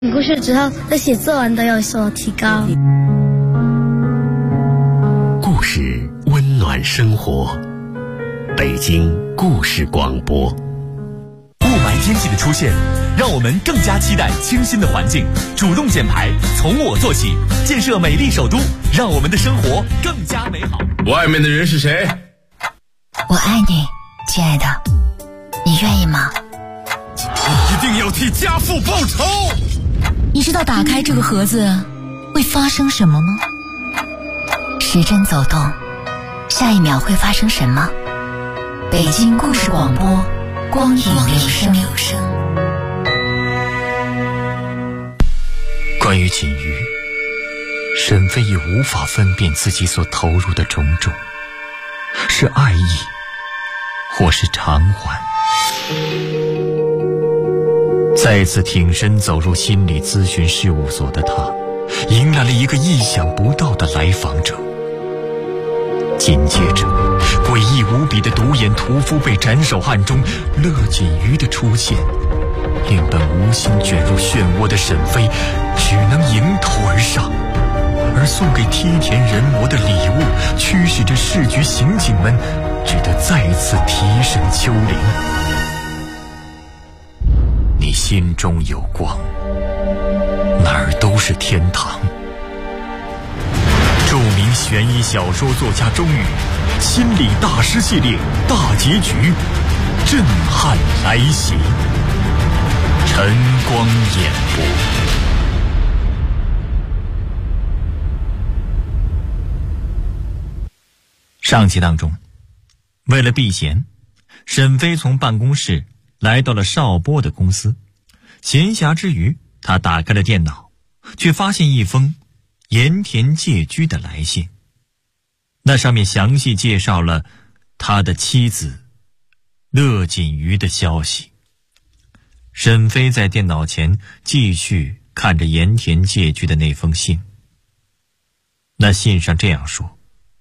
故事之后对写作文都有所提高。 故事温暖生活，北京故事广播。 雾霾天气的出现，让我们更加期待清新的环境，主动减排，从我做起，建设美丽首都，让我们的生活更加美好。 外面的人是谁？ 我爱你，亲爱的，你愿意吗？ 一定要替家父报仇！ 你知道打开这个盒子会发生什么吗？时针走动，下一秒会发生什么？北京故事广播，光影留声。 关于锦瑜，沈飞已无法分辨自己所投入的种种，是爱意，或是偿还。再次挺身走入心理咨询事务所的他，迎来了一个意想不到的来访者。紧接着，诡异无比的独眼屠夫被斩首案中乐锦瑜的出现，令本无心卷入漩涡的沈飞只能迎头而上，而送给梯田人魔的礼物驱使着市局刑警们只得再次提审丘陵。你心中有光，哪儿都是天堂。著名悬疑小说作家钟宇心理大师系列大结局震撼来袭，晨光演播。上集当中，为了避嫌，沈飞从办公室来到了邵波的公司。闲暇之余，他打开了电脑，却发现一封盐田介居的来信。那上面详细介绍了他的妻子乐锦瑜的消息。沈飞在电脑前继续看着盐田介居的那封信。那信上这样说：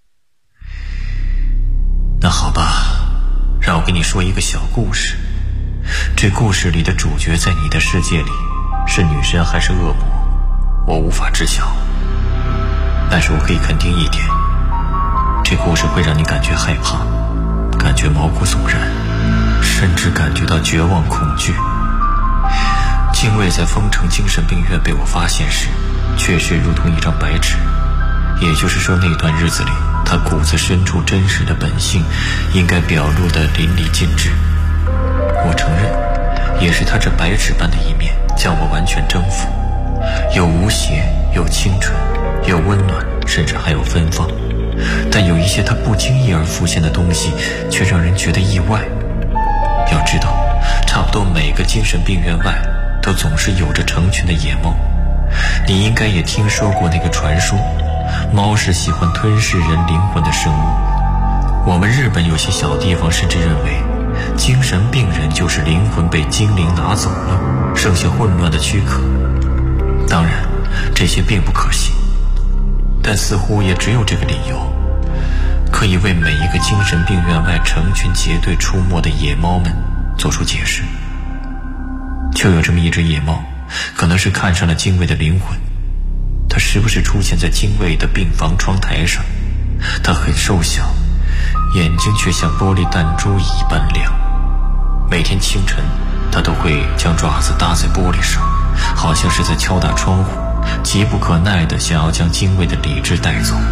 那好吧，让我给你说一个小故事。这故事里的主角在你的世界里是女神还是恶魔，我无法知晓。但是我可以肯定一点，这故事会让你感觉害怕，感觉毛骨悚然，甚至感觉到绝望恐惧。精卫在丰城精神病院被我发现时，确实如同一张白纸，也就是说那段日子里他骨子深处真实的本性应该表露得淋漓尽致。我承认，也是他这白纸般的一面将我完全征服，有无邪，有清纯，有温暖，甚至还有芬芳。但有一些他不经意而浮现的东西却让人觉得意外。要知道，差不多每个精神病院外都总是有着成群的野猫。你应该也听说过那个传说，猫是喜欢吞噬人灵魂的生物。我们日本有些小地方甚至认为精神病人就是灵魂被精灵拿走了，剩下混乱的躯壳。当然，这些并不可信，但似乎也只有这个理由，可以为每一个精神病院外成群结队出没的野猫们做出解释。就有这么一只野猫，可能是看上了精卫的灵魂，它时不时出现在精卫的病房窗台上。它很瘦小，眼睛却像玻璃弹珠一般亮。每天清晨，他都会将爪子搭在玻璃上，好像是在敲打窗户，急不可耐地想要将精卫的理智带走。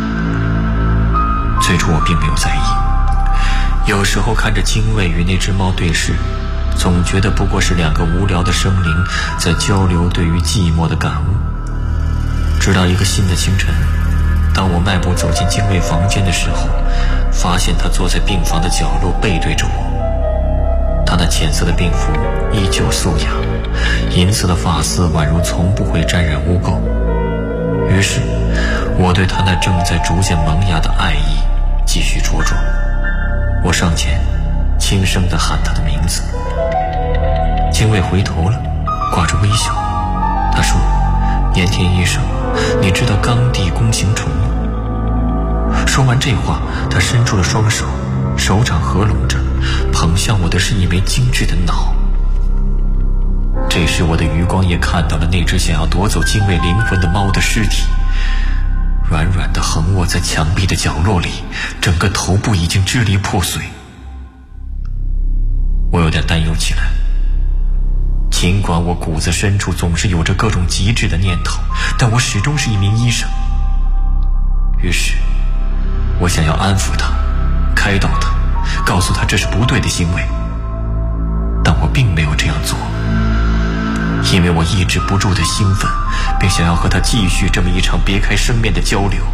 最初我并没有在意，有时候看着精卫与那只猫对视，总觉得不过是两个无聊的生灵在交流对于寂寞的感悟。直到一个新的清晨，当我迈步走进精卫房间的时候，发现他坐在病房的角落背对着我。他那浅色的病服依旧素雅，银色的发丝宛如从不会沾染污垢。于是我对他那正在逐渐萌芽的爱意继续茁壮。我上前轻声地喊他的名字。精卫回头了，挂着微笑。他说：盐田医生，你知道冈地弓形虫吗？说完这话，他伸出了双手，手掌合拢着，捧向我的是一枚精致的脑。 这时我的余光也看到了那只想要夺走精卫灵魂的猫的尸体，软软的横卧在墙壁的角落里，整个头部已经支离破碎。我有点担忧起来，尽管我骨子深处总是有着各种极致的念头，但我始终是一名医生。于是我想要安抚他，开导他，告诉他这是不对的行为，但我并没有这样做，因为我抑制不住的兴奋，并想要和他继续这么一场别开生面的交流。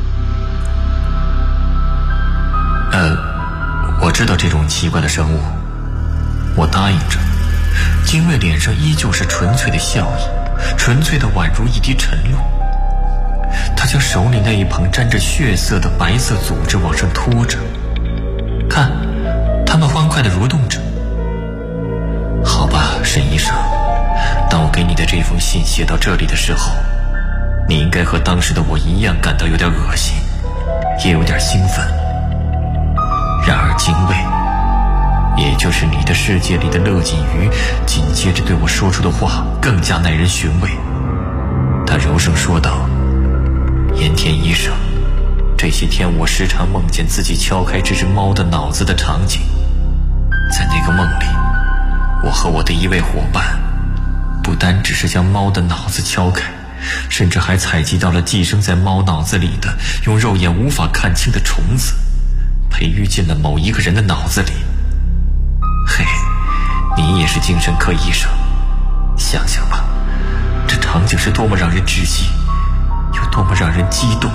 我知道这种奇怪的生物，我答应着。精卫脸上依旧是纯粹的笑意，纯粹的宛如一滴晨露。他将手里那一捧沾着血色的白色组织往上拖着，看，它们欢快地蠕动着。好吧，沈医生，当我给你的这封信写到这里的时候，你应该和当时的我一样感到有点恶心，也有点兴奋。然而精卫，也就是你的世界里的乐锦鱼，紧接着对我说出的话更加耐人寻味。他柔声说道：盐田医生，这些天我时常梦见自己敲开这只猫的脑子的场景。在那个梦里，我和我的一位伙伴不单只是将猫的脑子敲开，甚至还采集到了寄生在猫脑子里的用肉眼无法看清的虫子，培育进了某一个人的脑子里。嘿，你也是精神科医生，想想吧，这场景是多么让人窒息，又多么让人激动。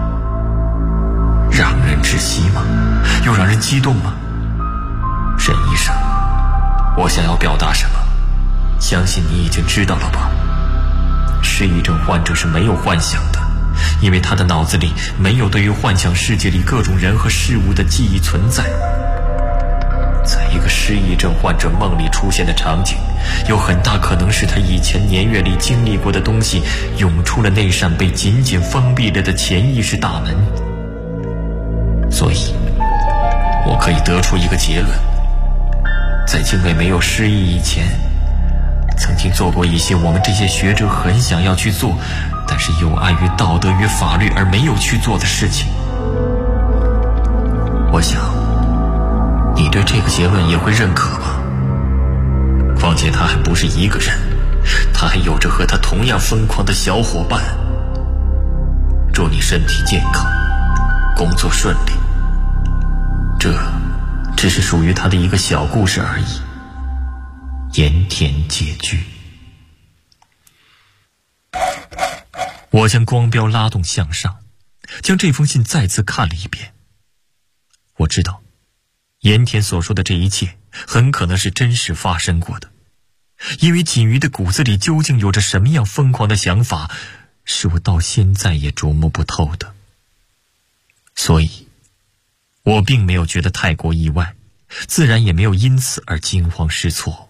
让人窒息吗？又让人激动吗？沈医生，我想要表达什么，相信你已经知道了吧。失忆症患者是没有幻想的，因为他的脑子里没有对于幻想世界里各种人和事物的记忆存在。在一个失忆症患者梦里出现的场景，有很大可能是他以前年月里经历过的东西涌出了那扇被紧紧封闭了的潜意识大门。所以我可以得出一个结论，在精卫没有失忆以前，曾经做过一些我们这些学者很想要去做，但是又碍于道德与法律而没有去做的事情。我想你对这个结论也会认可吧。况且他还不是一个人，他还有着和他同样疯狂的小伙伴。祝你身体健康，工作顺利。这只是属于他的一个小故事而已。盐田解句。我将光标拉动向上，将这封信再次看了一遍。我知道盐田所说的这一切很可能是真实发生过的，因为锦鱼的骨子里究竟有着什么样疯狂的想法，是我到现在也琢磨不透的。所以我并没有觉得太过意外，自然也没有因此而惊慌失措。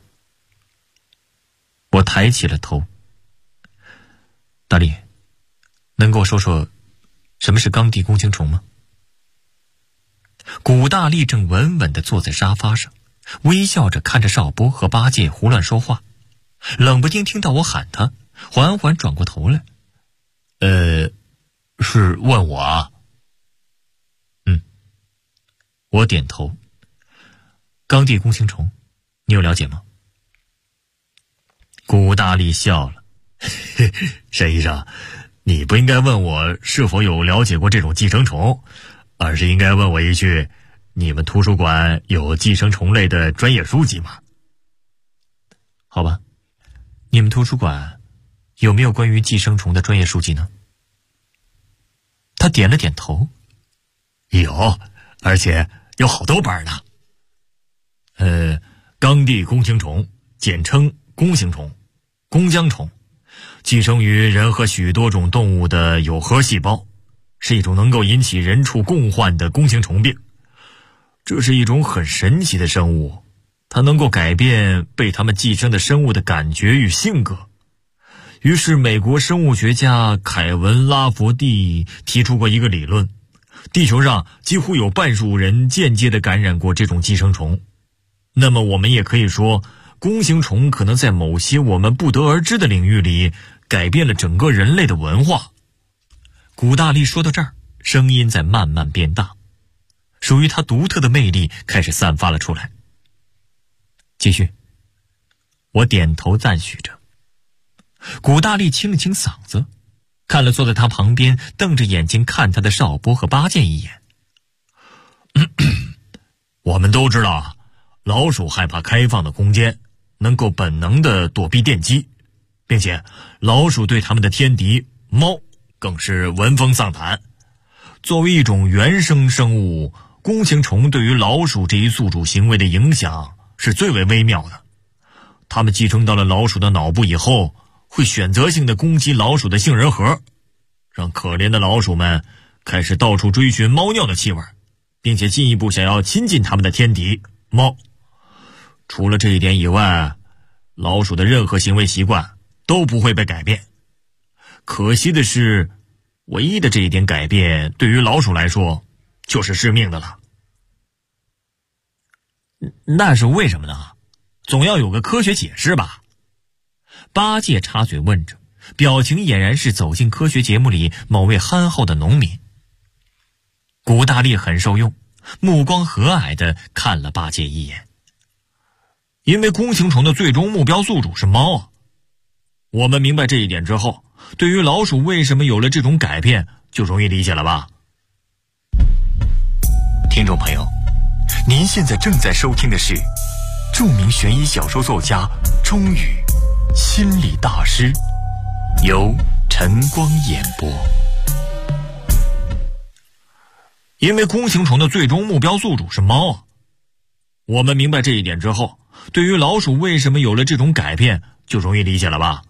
我抬起了头。大力，能跟我说说什么是冈地弓形虫吗？古大力正稳稳地坐在沙发上，微笑着看着邵波和八戒胡乱说话，冷不丁听到我喊他，缓缓转过头来。是问我啊？我点头。冈地弓形虫，你有了解吗？古大力笑了。沈医生，你不应该问我是否有了解过这种寄生虫，而是应该问我一句，你们图书馆有寄生虫类的专业书籍吗？好吧，你们图书馆有没有关于寄生虫的专业书籍呢？他点了点头。有，而且有好多本呢。冈地弓形虫，简称弓形虫、弓浆虫，寄生于人和许多种动物的有核细胞，是一种能够引起人畜共患的弓形虫病。这是一种很神奇的生物，它能够改变被它们寄生的生物的感觉与性格。于是美国生物学家凯文·拉佛蒂提出过一个理论，地球上几乎有半数人间接地感染过这种寄生虫。那么我们也可以说， 弓形虫可能在某些我们不得而知的领域里改变了整个人类的文化。古大力说到这儿，声音在慢慢变大，属于他独特的魅力开始散发了出来。继续。我点头赞许着。古大力清了清嗓子，看了坐在他旁边瞪着眼睛看他的邵波和八戒一眼。我们都知道，老鼠害怕开放的空间，能够本能地躲避电击，并且老鼠对他们的天敌猫更是闻风丧胆。作为一种原生生物，弓形虫对于老鼠这一宿主行为的影响是最为微妙的。它们继承到了老鼠的脑部以后，会选择性地攻击老鼠的杏仁核，让可怜的老鼠们开始到处追寻猫尿的气味，并且进一步想要亲近它们的天敌猫。除了这一点以外，老鼠的任何行为习惯都不会被改变。可惜的是，唯一的这一点改变对于老鼠来说就是致命的了。那是为什么呢？总要有个科学解释吧？八戒插嘴问着，表情俨然是走进科学节目里某位憨厚的农民。古大力很受用，目光和蔼地看了八戒一眼。因为弓形虫的最终目标宿主是猫啊。我们明白这一点之后，对于老鼠为什么有了这种改变就容易理解了吧？听众朋友，您现在正在收听的是著名悬疑小说作家钟宇心理大师，由晨光演播。因为弓形虫的最终目标宿主是猫啊。我们明白这一点之后，对于老鼠为什么有了这种改变就容易理解了吧？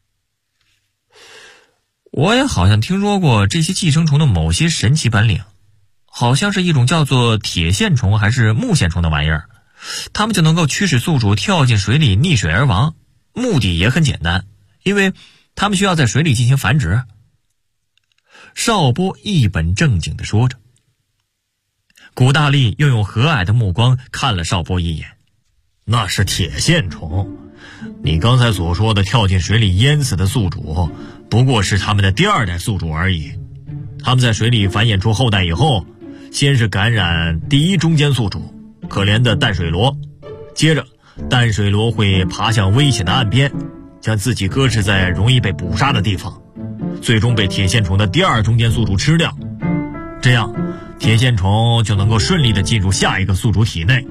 我也好像听说过这些寄生虫的某些神奇本领，好像是一种叫做铁线虫还是木线虫的玩意儿，它们就能够驱使宿主跳进水里溺水而亡，目的也很简单，因为它们需要在水里进行繁殖。邵波一本正经地说着。古大力又用和蔼的目光看了邵波一眼。那是铁线虫，你刚才所说的跳进水里淹死的宿主不过是他们的第二代宿主而已。他们在水里繁衍出后代以后，先是感染第一中间宿主可怜的淡水螺，接着淡水螺会爬向危险的岸边，将自己搁置在容易被捕杀的地方，最终被铁线虫的第二中间宿主吃掉，这样铁线虫就能够顺利地进入下一个宿主体内。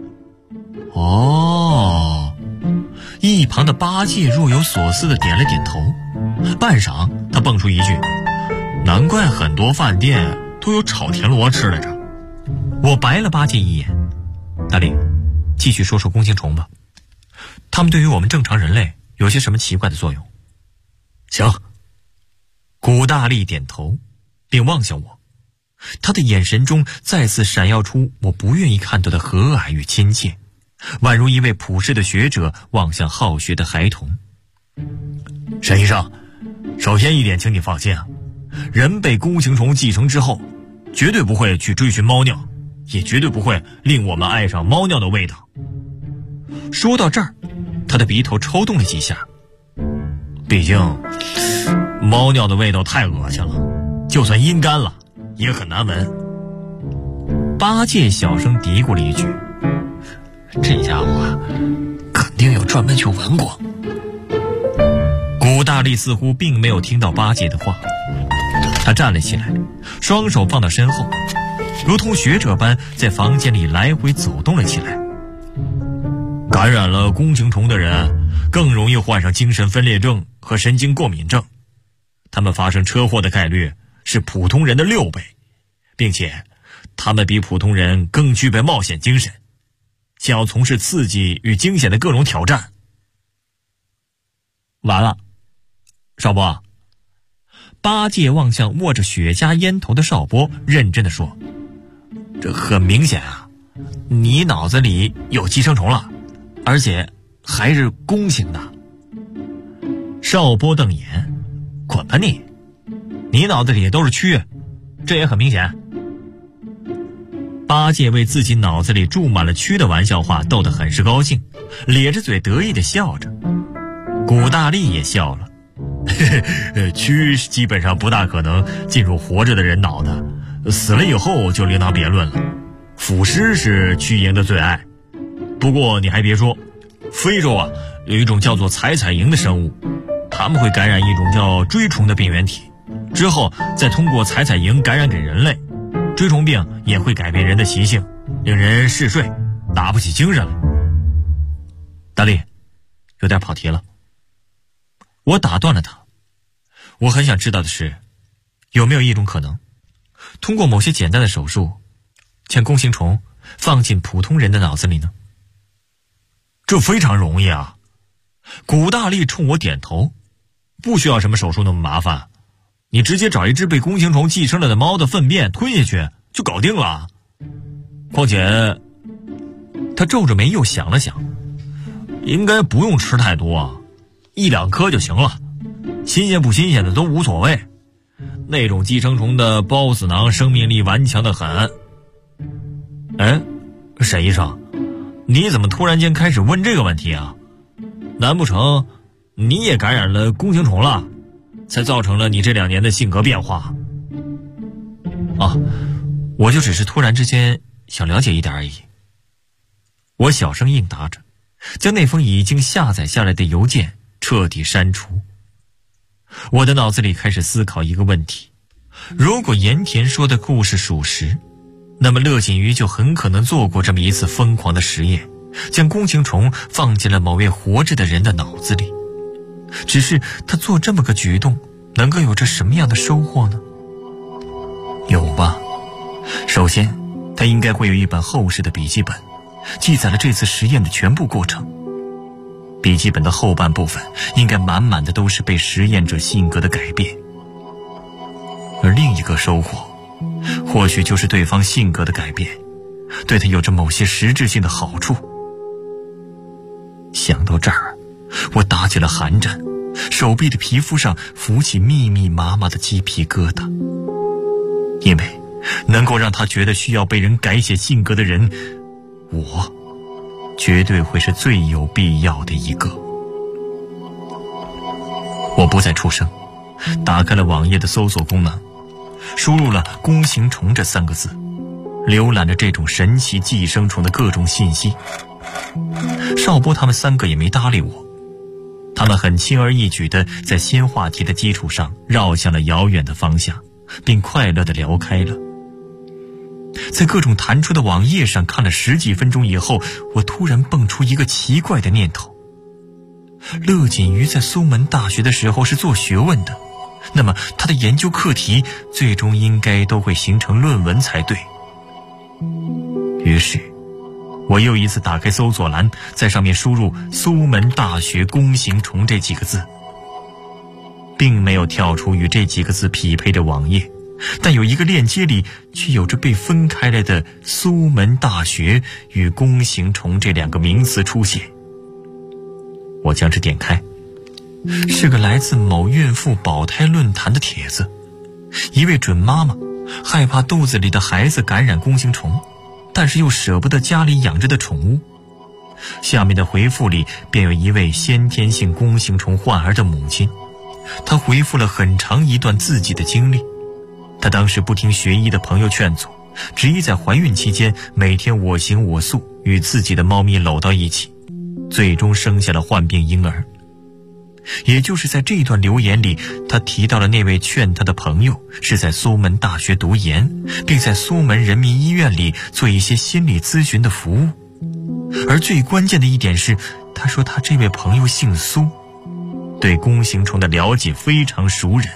哦，一旁的八戒若有所思地点了点头，半晌他蹦出一句，难怪很多饭店都有炒田螺吃来着。我白了八戒一眼。大力，继续说说弓形虫吧，它们对于我们正常人类有些什么奇怪的作用？行。古大力点头并望向我，他的眼神中再次闪耀出我不愿意看到的和蔼与亲切，宛如一位普世的学者望向好学的孩童。沈医生，首先一点请你放心啊，人被弓形虫继承之后，绝对不会去追寻猫尿，也绝对不会令我们爱上猫尿的味道。说到这儿，他的鼻头抽动了几下，毕竟猫尿的味道太恶心了，就算阴干了也很难闻。八戒小声嘀咕了一句，这家伙肯定有专门去闻过。古大力似乎并没有听到八戒的话，他站了起来，双手放到身后，如同学者般在房间里来回走动了起来。感染了弓形虫的人更容易患上精神分裂症和神经过敏症，他们发生车祸的概率是普通人的6倍，并且他们比普通人更具备冒险精神，想要从事刺激与惊险的各种挑战。完了，邵波。八戒望向握着雪茄烟头的邵波，认真地说，这很明显啊，你脑子里有寄生虫了，而且还是弓形的。邵波瞪眼，滚吧你，你脑子里都是蛆，这也很明显。八戒为自己脑子里住满了蛆的玩笑话逗得很是高兴， 咧着嘴得意地笑着。古大力也笑了，蛆基本上不大可能进入活着的人脑的，死了以后就另当别论了。腐尸是蛆蝇的最爱。不过你还别说，非洲有一种叫做采采蝇的生物，它们会感染一种叫锥虫的病原体，之后再通过采采蝇感染给人类。锥虫病也会改变人的习性，令人嗜睡，打不起精神来。大力，有点跑题了。我打断了他。我很想知道的是，有没有一种可能，通过某些简单的手术，将弓形虫放进普通人的脑子里呢？这非常容易啊。古大力冲我点头，不需要什么手术那么麻烦，你直接找一只被弓形虫寄生了的猫的粪便吞下去就搞定了。况且他皱着眉又想了想，应该不用吃太多，1-2颗就行了，新鲜不新鲜的都无所谓。那种寄生虫的孢子囊生命力顽强得很。哎，沈医生，你怎么突然间开始问这个问题啊？难不成你也感染了弓形虫了，才造成了你这2年的性格变化？我就只是突然之间想了解一点而已。我小声应答着，将那封已经下载下来的邮件彻底删除。我的脑子里开始思考一个问题：如果盐田说的故事属实，那么乐锦瑜就很可能做过这么一次疯狂的实验，将弓形虫放进了某位活着的人的脑子里。只是他做这么个举动，能够有着什么样的收获呢？有吧。首先，他应该会有一本厚实的笔记本，记载了这次实验的全部过程。笔记本的后半部分应该满满的都是被实验者性格的改变。而另一个收获，或许就是对方性格的改变对他有着某些实质性的好处。想到这儿，我打起了寒战，手臂的皮肤上浮起密密麻麻的鸡皮疙瘩。因为能够让他觉得需要被人改写性格的人，我绝对会是最有必要的一个。我不再出声，打开了网页的搜索功能，输入了弓形虫这3个字，浏览着这种神奇寄生虫的各种信息。邵波他们3个也没搭理我，他们很轻而易举地在新话题的基础上绕向了遥远的方向，并快乐地聊开了。在各种弹出的网页上看了10几分钟以后，我突然蹦出一个奇怪的念头：乐锦瑜在苏门大学的时候是做学问的，那么他的研究课题最终应该都会形成论文才对。于是我又一次打开搜索栏，在上面输入苏门大学弓形虫这几个字，并没有跳出与这几个字匹配的网页，但有一个链接里却有着被分开来的苏门大学与弓形虫这2个名词出现。我将之点开，是个来自某孕妇保胎论坛的帖子。一位准妈妈害怕肚子里的孩子感染弓形虫，但是又舍不得家里养着的宠物。下面的回复里便有一位先天性弓形虫患儿的母亲，她回复了很长一段自己的经历。她当时不听学医的朋友劝阻，执意在怀孕期间每天我行我素，与自己的猫咪搂到一起，最终生下了患病婴儿。也就是在这段留言里，他提到了那位劝他的朋友是在苏门大学读研，并在苏门人民医院里做一些心理咨询的服务。而最关键的一点是，他说他这位朋友姓苏，对弓形虫的了解非常熟稔。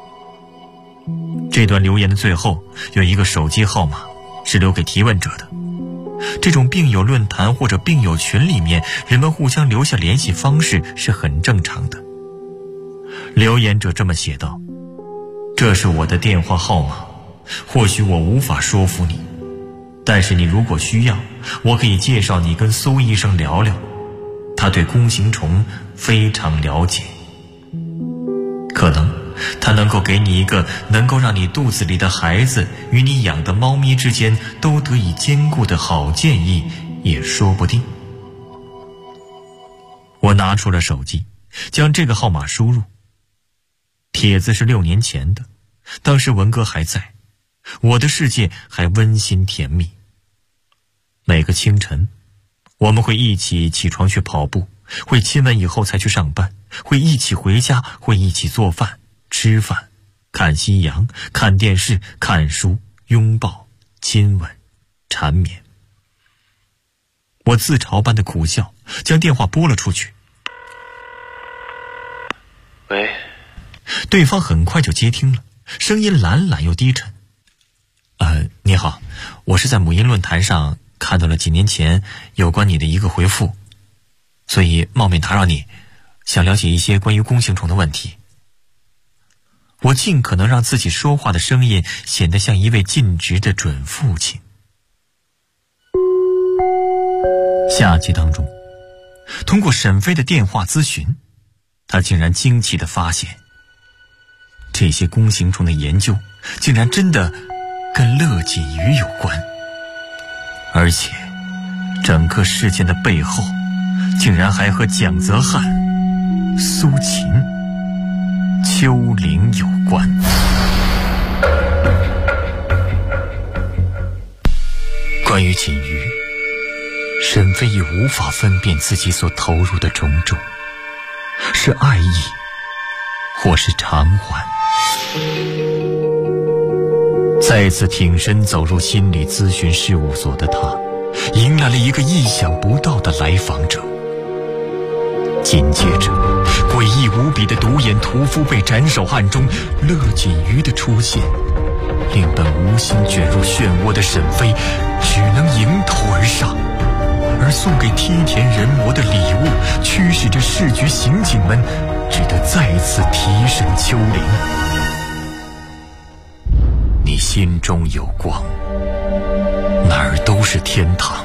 这段留言的最后有一个手机号码是留给提问者的。这种病友论坛或者病友群里面，人们互相留下联系方式是很正常的。留言者这么写道：这是我的电话号码，或许我无法说服你，但是你如果需要，我可以介绍你跟苏医生聊聊，他对弓形虫非常了解，可能他能够给你一个能够让你肚子里的孩子与你养的猫咪之间都得以兼顾的好建议，也说不定。 我拿出了手机，将这个号码输入。帖子是6年前的，当时文哥还在，我的世界还温馨甜蜜。每个清晨，我们会一起起床去跑步，会亲吻以后才去上班，会一起回家，会一起做饭、吃饭、看夕阳、看电视、看书、拥抱、亲吻、缠绵。我自嘲般的苦笑，将电话拨了出去。 喂， 对方很快就接听了，声音懒懒又低沉。你好，我是在母婴论坛上看到了几年前有关你的一个回复，所以冒昧打扰你，想了解一些关于弓形虫的问题。我尽可能让自己说话的声音显得像一位尽职的准父亲。下集当中，通过沈飞的电话咨询，他竟然惊奇地发现，这些弓形虫的研究竟然真的跟乐锦鱼有关，而且整个事件的背后竟然还和蒋泽汉、苏秦、丘陵有关。关于锦鱼，沈飞已无法分辨自己所投入的种种，是爱意或是偿还。再次挺身走入心理咨询事务所的他，迎来了一个意想不到的来访者。紧接着，诡异无比的独眼屠夫被斩首案中乐锦鱼的出现，令本无心卷入漩涡的沈飞只能迎头而上，而送给梯田人魔的礼物驱使着市局刑警们只得再次提审丘陵。你心中有光，哪儿都是天堂。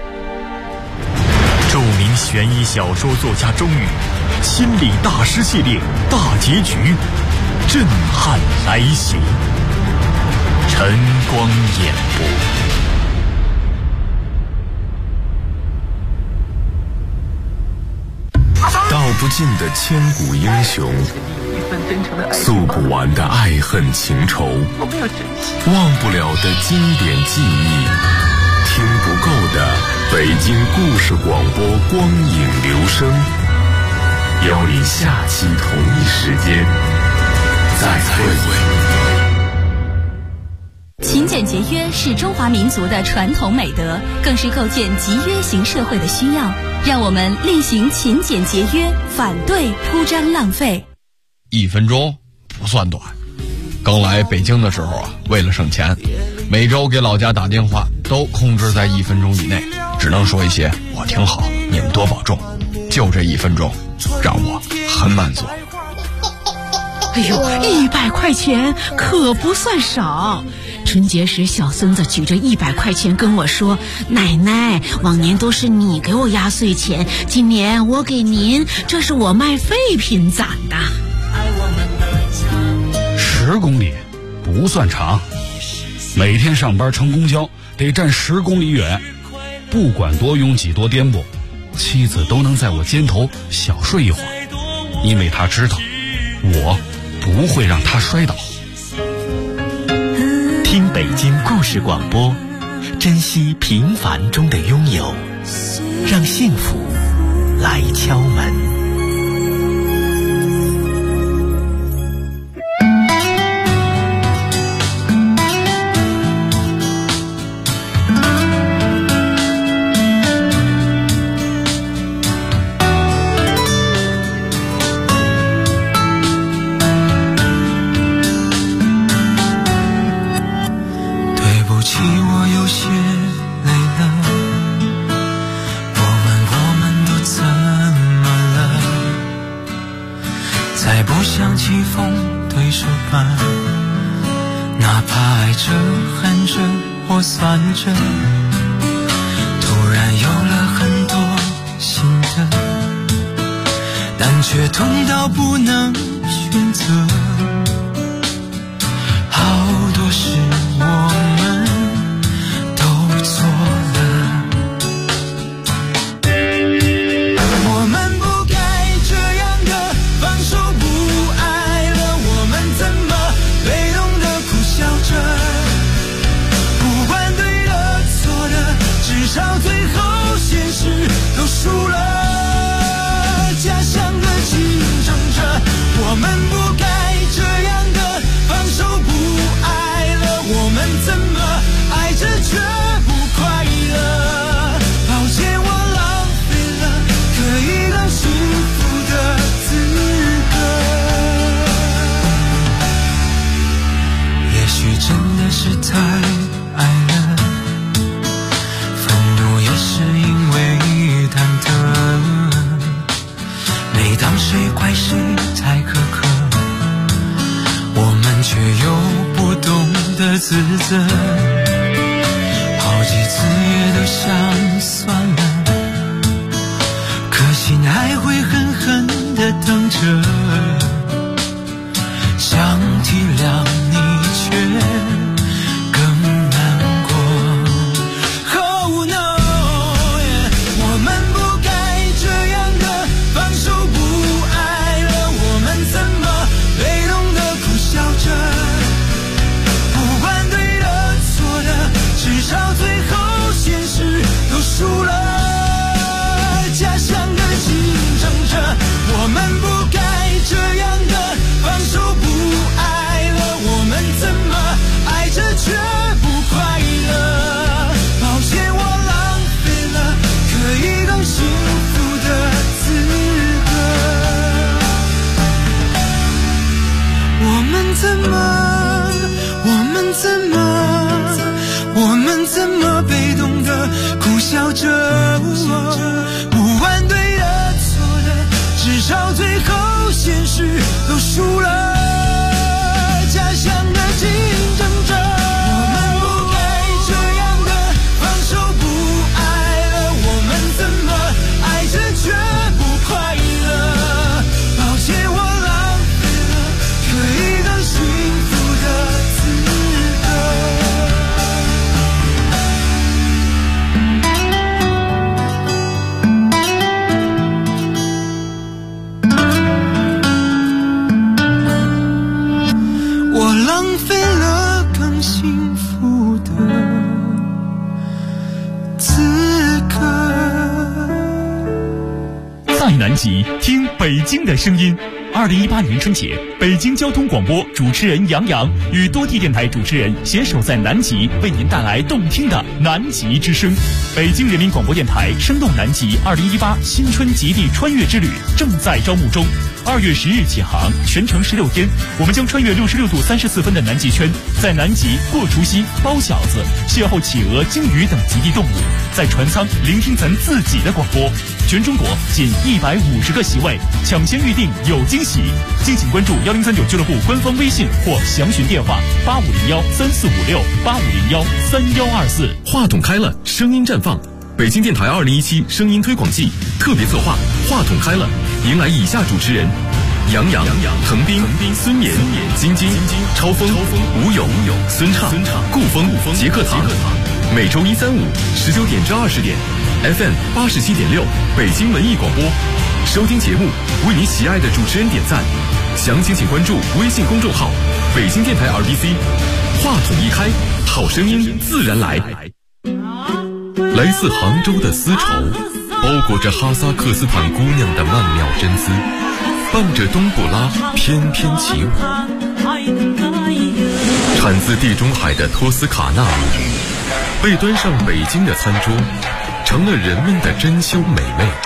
著名悬疑小说作家钟宇心理大师系列大结局震撼来袭，晨光演播。 道不尽的千古英雄，诉不完的爱恨情仇，忘不了的经典记忆，听不够的北京故事广播光影留声，邀你下期同一时间再会。 勤俭节约是中华民族的传统美德，更是构建集约型社会的需要。让我们厉行勤俭节约，反对铺张浪费。 1分钟不算短。刚来北京的时候啊，为了省钱，每周给老家打电话都控制在1分钟以内，只能说一些我挺好，你们多保重。就这1分钟，让我很满足。 哎呦，100块钱可不算少。春节时，小孙子举着100块钱跟我说：“奶奶，往年都是你给我压岁钱，今年我给您，这是我卖废品攒的。 ”10公里不算长，每天上班乘公交得站10公里远，不管多拥挤多颠簸，妻子都能在我肩头小睡一会儿，因为她知道我不会让她摔倒。 听北京故事广播，珍惜平凡中的拥有，让幸福来敲门。 哪怕爱着恨着或算着，突然有了很多新的，但却痛到不能选择。好多事我们都错了，我们不该是太爱了，愤怒也是因为忐忑。每当谁怪谁太苛刻，我们却又不懂得自责。好几次也都想算了，可心还会狠狠地疼着。想体谅你却更难过。 Oh no， 我们不该这样的放手不爱了，我们怎么被动的苦笑着？不管对的错的，至少最后现实都输了。假想的竞争着，我们不该这样的放手不爱了，我们怎么爱着却不快乐？抱歉，我浪费了可以更幸福的资格。我们怎么被动的苦笑着？不管对的错的，至少最后现实都输了。假想的竞争者，我们不该这样的放手不爱了，我们怎么爱着却不快乐？抱歉，我浪费了可以更幸福的资格。我浪费了更幸福的资格。 在南极听北京的声音。2018年春节，北京交通广播主持人杨洋与多地电台主持人携手在南极，为您带来动听的南极之声。北京人民广播电台生动南极2018新春极地穿越之旅正在招募中。2月10日起航，全程16天，我们将穿越66度34分的南极圈，在南极过除夕、包饺子，邂逅企鹅、鲸鱼等极地动物，在船舱聆听咱自己的广播。全中国仅150个席位，抢先预定有惊喜。敬请关注1039俱乐部官方微信或详询电话8501-3456、8501-3124。 话筒开了，声音绽放。北京电台2017声音推广季特别策划，话筒开了，迎来以下主持人：杨洋、滕斌、孙岩、晶晶、超风、吴勇、孙畅、顾风、杰克堂。每周1、3、5 19点至20点 ，FM 87.6北京文艺广播。收听节目，为你喜爱的主持人点赞。详情请关注微信公众号“北京电台 RBC”。话筒一开，好声音自然来。来自杭州的丝绸，包裹着哈萨克斯坦姑娘的曼妙真姿，伴着冬不拉翩翩起舞。产自地中海的托斯卡纳，被端上北京的餐桌，成了人们的珍馐美味。